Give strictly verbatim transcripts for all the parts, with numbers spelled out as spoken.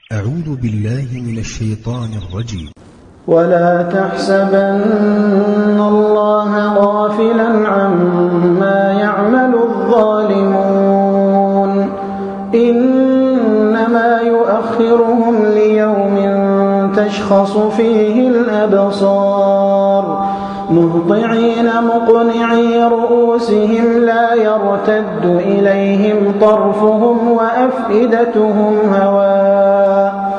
أعوذ بالله من الشيطان الرجيم. ولا تحسبن الله غافلا عما يعمل الظالمون إنما يؤخرهم ليوم تشخص فيه الأبصار مهطعين مقنعي رؤوسهم لا يرتد إليهم طرفهم وأفئدتهم هواء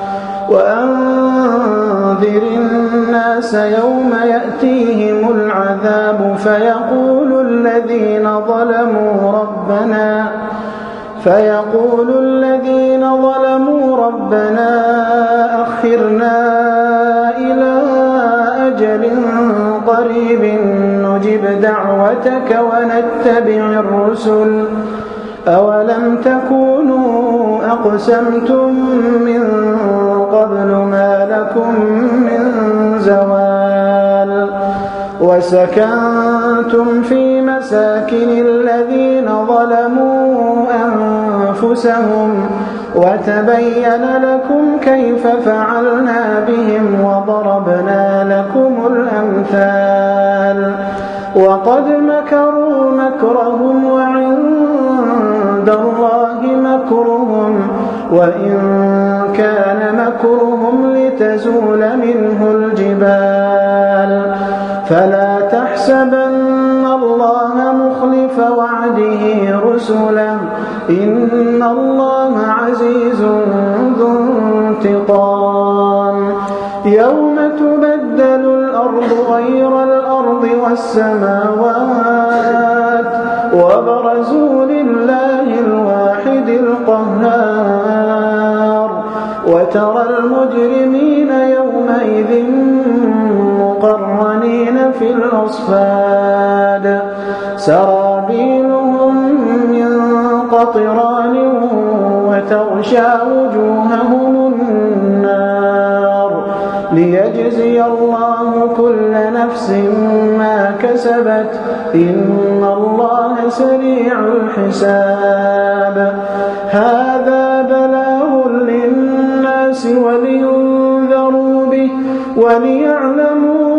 وأنذر الناس يوم يأتيهم العذاب فيقول الذين ظلموا ربنا فيقول الذين ظلموا ربنا أخرنا إلى أجل قريب نجب دعوتك ونتبع الرسل أولم تكونوا أقسمتم من قبل ما لكم من زوال وسكنتم في مساكن الذين ظلموا أنفسهم وتبين لكم كيف فعلنا بهم وضربنا لكم الأمثال وقد مكروا مكرهم وعند الله مكرهم وإن كان مكرهم لتزول منه الجبال فلا تحسبن الله مخلف وعده رسله إن الله عزيز ذو انتقام يوم تبدل الأرض غير الأرض والسماوات وبرزوا لله الواحد القهار وترى المجرمين يومئذ مقرنين في الأصفاد سرابيلهم من قطران وتغشى وجوههم النار ليجزي الله كل نفس ما كسبت إن الله سريع الحساب هذا بلاغ للناس ولينذروا به وليعلموا